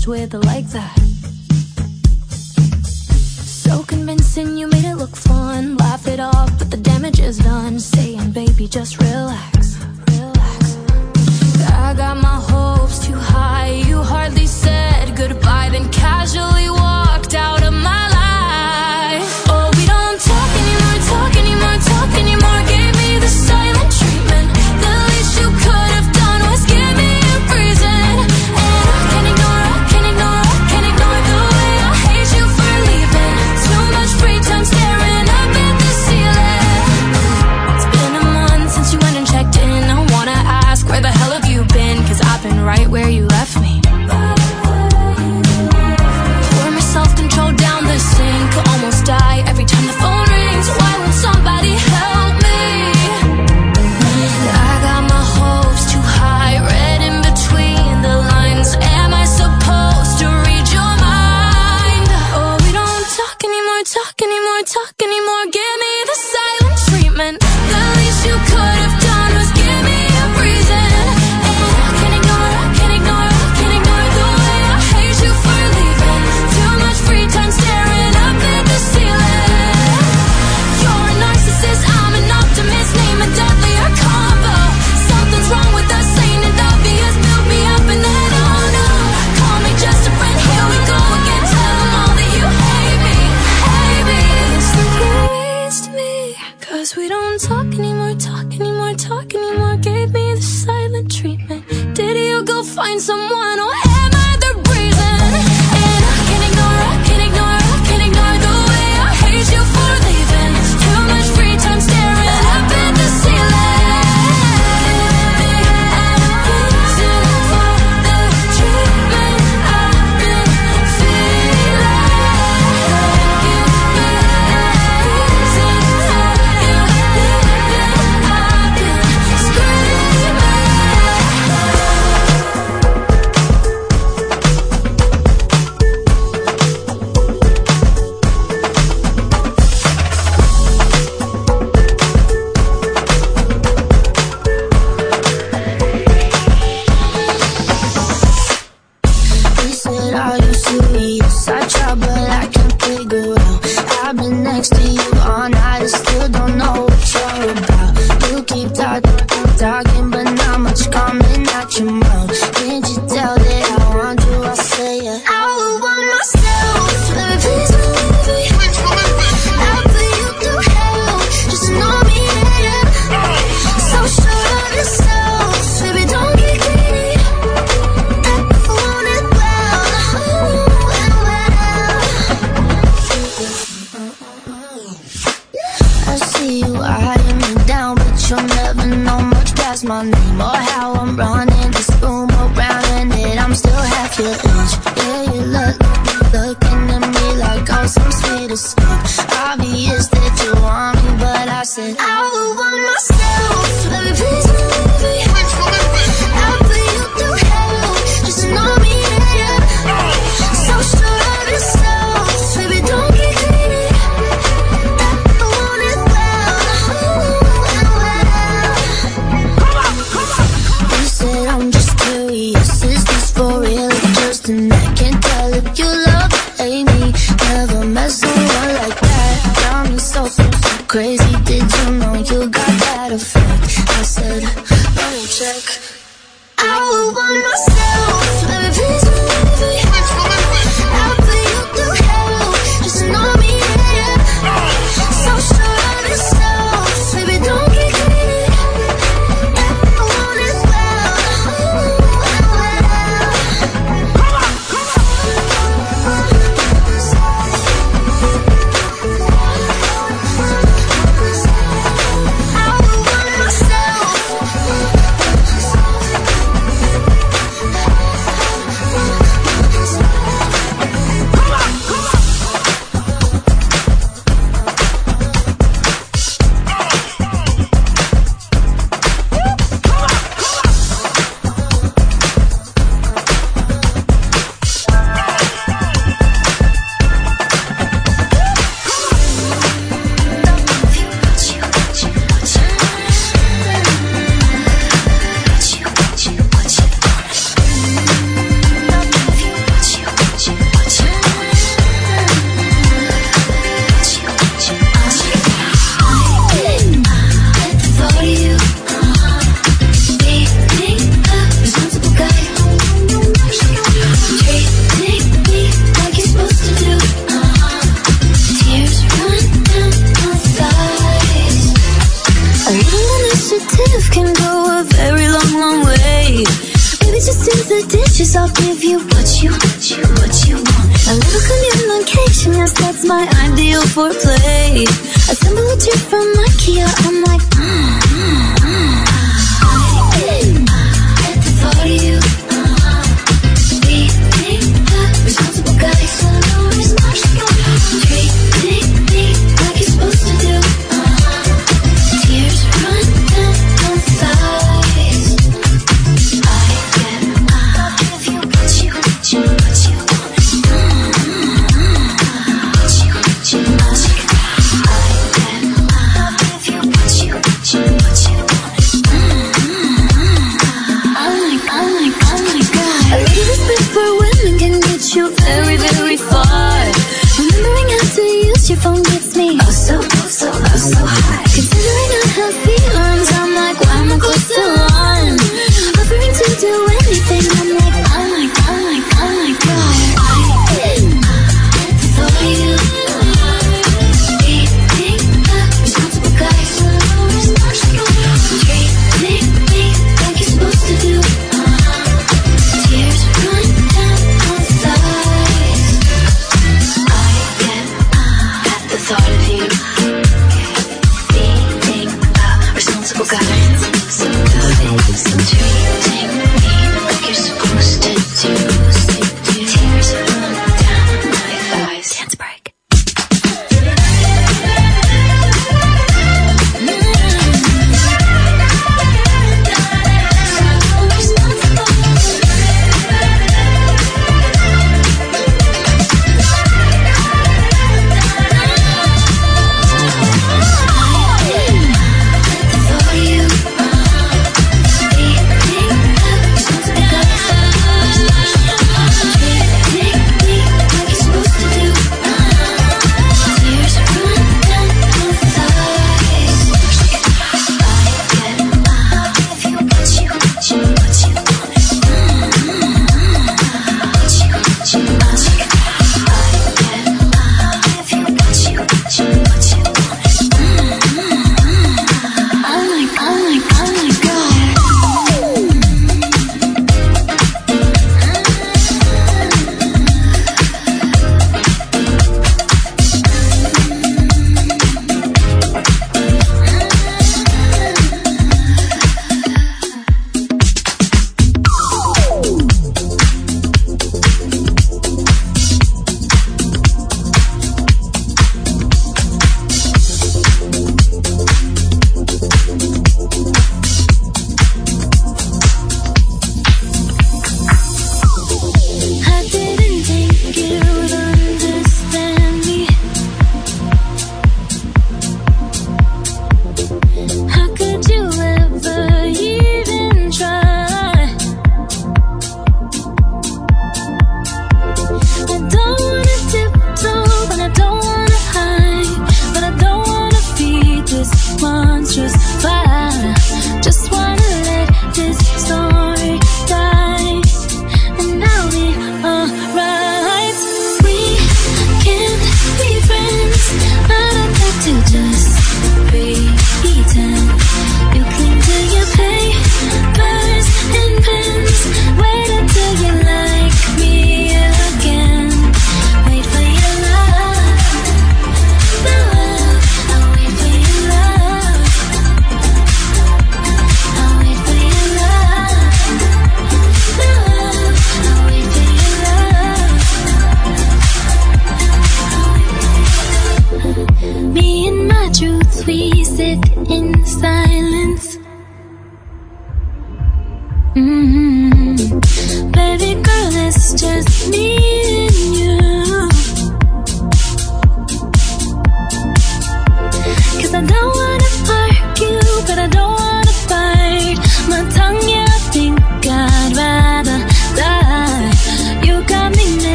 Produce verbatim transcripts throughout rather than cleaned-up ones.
obsessed with it like that. So convincing, you made it look fun. Laugh it off, but the damage is done. Saying, baby, just relax, relax. I got my hopes too high. You hardly said goodbye, then casually walked out of my life. Oh, we don't talk anymore, talk anymore, talk anymore. Gave me the silent treatment. The least you could have done was give me a reason. And I can't ignore, I can't ignore, I can't ignore the way I hate you for leaving. Too much free time staring up at the ceiling. It's been a month since you went and checked in. I wanna ask, where the hell have you been? Cause I've been right where you left me. Pour my self-control down the sink. Almost die every time the phone rings. Why won't somebody help me? I got my hopes too high, read in between the lines. Am I supposed to read your mind? Oh, we don't talk anymore, talk anymore, talk anymore. Give me the silent treatment. The least you could have done was give me a reason. And I can't ignore, I can't ignore, I can't ignore the way I hate you for leaving. Too much free time staring up at the ceiling. You're a narcissist, I'm an optimist. Name a deadlier combo. Something's wrong with us, ain't it obvious? Build me up and then oh no. Call me just a friend, here we go again. Tell them all that you hate me, hate me. It's like you raised me. Cause we don't talk anymore, talk anymore, talk anymore. Gave me the silent treatment. Did you go find someone or am I the reason? And I can't ignore, I can't ignore, I can't ignore the way I hate you for leaving. Too much free time staring up at the ceiling. Reason for the treatment I've been feeling. You've been a reason for you leaving. I've been screaming. He said, are you serious? I tried, but I can't figure out. I've been next to you all night, I still don't know what you're about. You keep talking, keep talking, but not much coming out your mouth. Can't you tell that I want you? I say it. I would want myself, baby, please don't leave me. I'll put you through hell, just to know me better. So sure of yourself, baby, don't get greedy. I want it well, ooh, and well. I see you eyeing me down, but you'll never know much past my name or how I'm running this room around, and that I'm still half your age. Yeah, you look, looking at me like I'm some sweet escape. Obvious that you want me, but I said I would want myself, baby, please don't leave me. I'll put you through hell, just to know me better. So sure of yourself, baby, don't get greedy. I want it well, ooh, and well. You said I'm just curious, is this for real? Just a night, can't tell if you love or hate me. Never met someone like that. Got me so, so, so crazy. Did you know you got that effect? I said, let me check. I would want myself, baby, please don't leave me. I'll put you through hell, just to know me better. So sure of yourself, baby, don't get greedy. I want it well, ooh, and well. I would want myself. wishes, I'll give you what you, what you, what you want. A little communication, yes, that's my ideal foreplay. Assemble a trip from IKEA, I'm like, mm, mm, mm. At the thought of you, uh-huh. Being the responsible guy, so no responsible. Treating me like you're supposed to do, uh-huh. Tears run down my thighs. I get, I'll give you what you, what you, what you want. Mm-hmm. What you, what you, what you want. Very, very far. Remembering how to use your phone gets me oh so, oh so, oh so high. Considering I have feelings, I'm like, why am I close to one? Offering to do anything, I'm like, oh my, oh my, oh my God. I at the thought of you, being the responsible guy, so responsible. Treating me like you're supposed to do. Tears run down my thighs. I get at the thought of you, being a responsible guy, so good, so treating me like you're supposed to do. Tears run down my thighs. Dance break.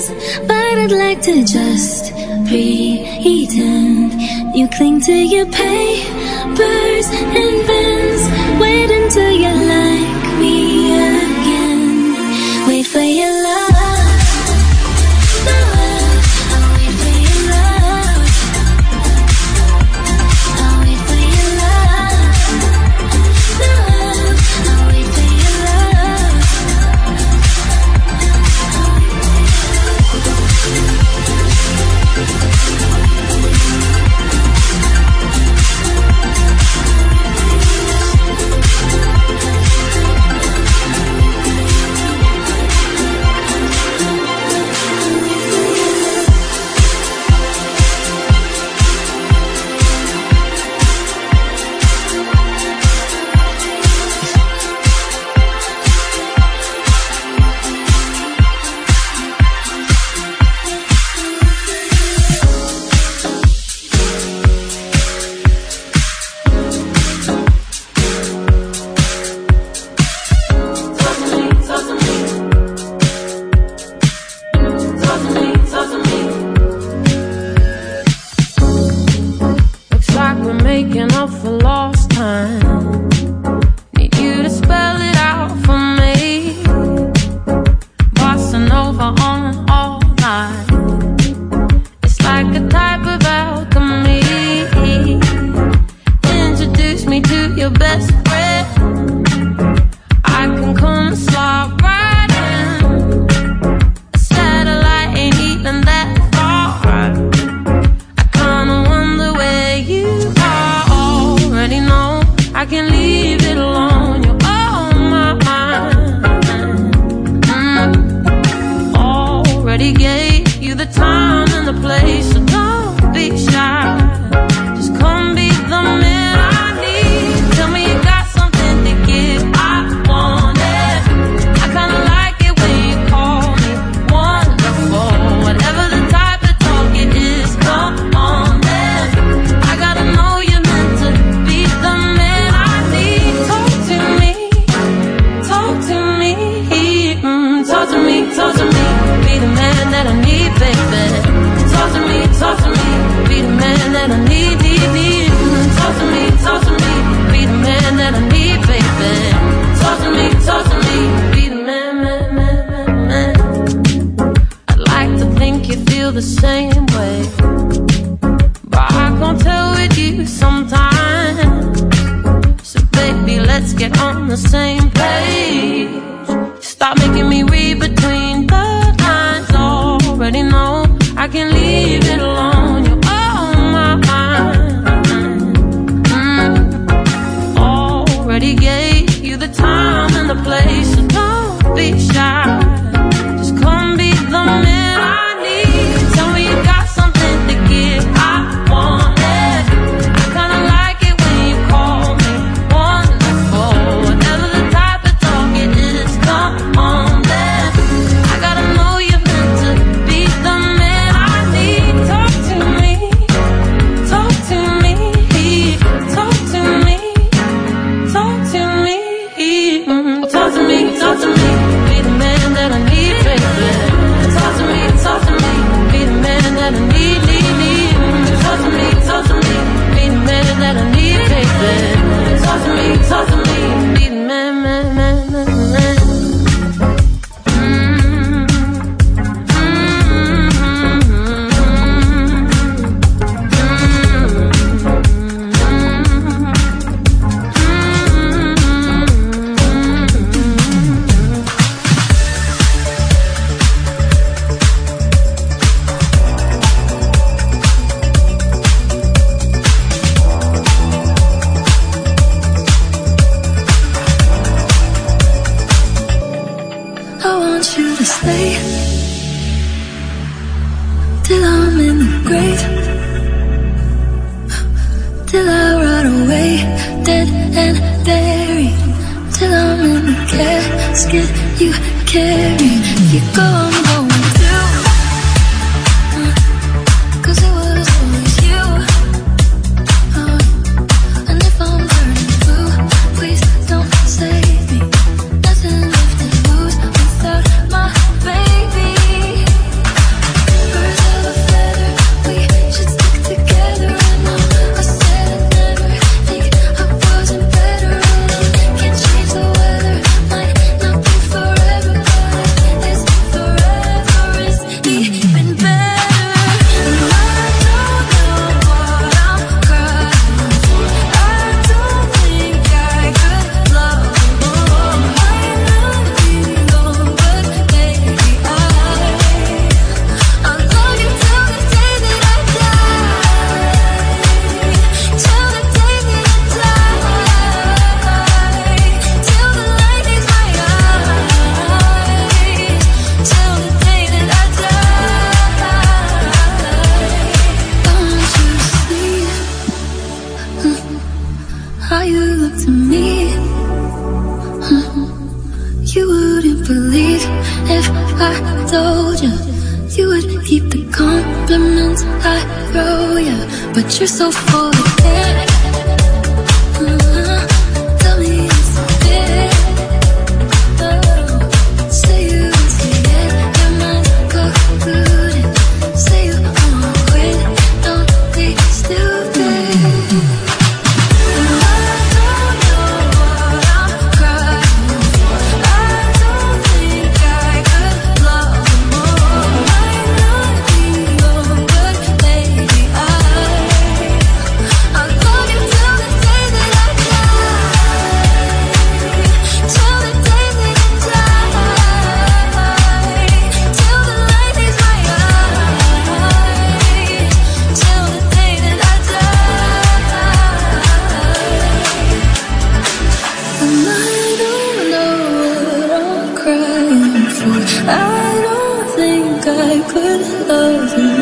is, but I'd like to just pretend. You cling to your papers and pens. Wait until you like me again. Wait for your love. if I told you you would keep the compliments I throw you, but you're so full of it. Uh-huh. Tell me it's it. Oh, say you see it, your mind's polluted. Say you won't quit, don't be stupid. I don't think I could love you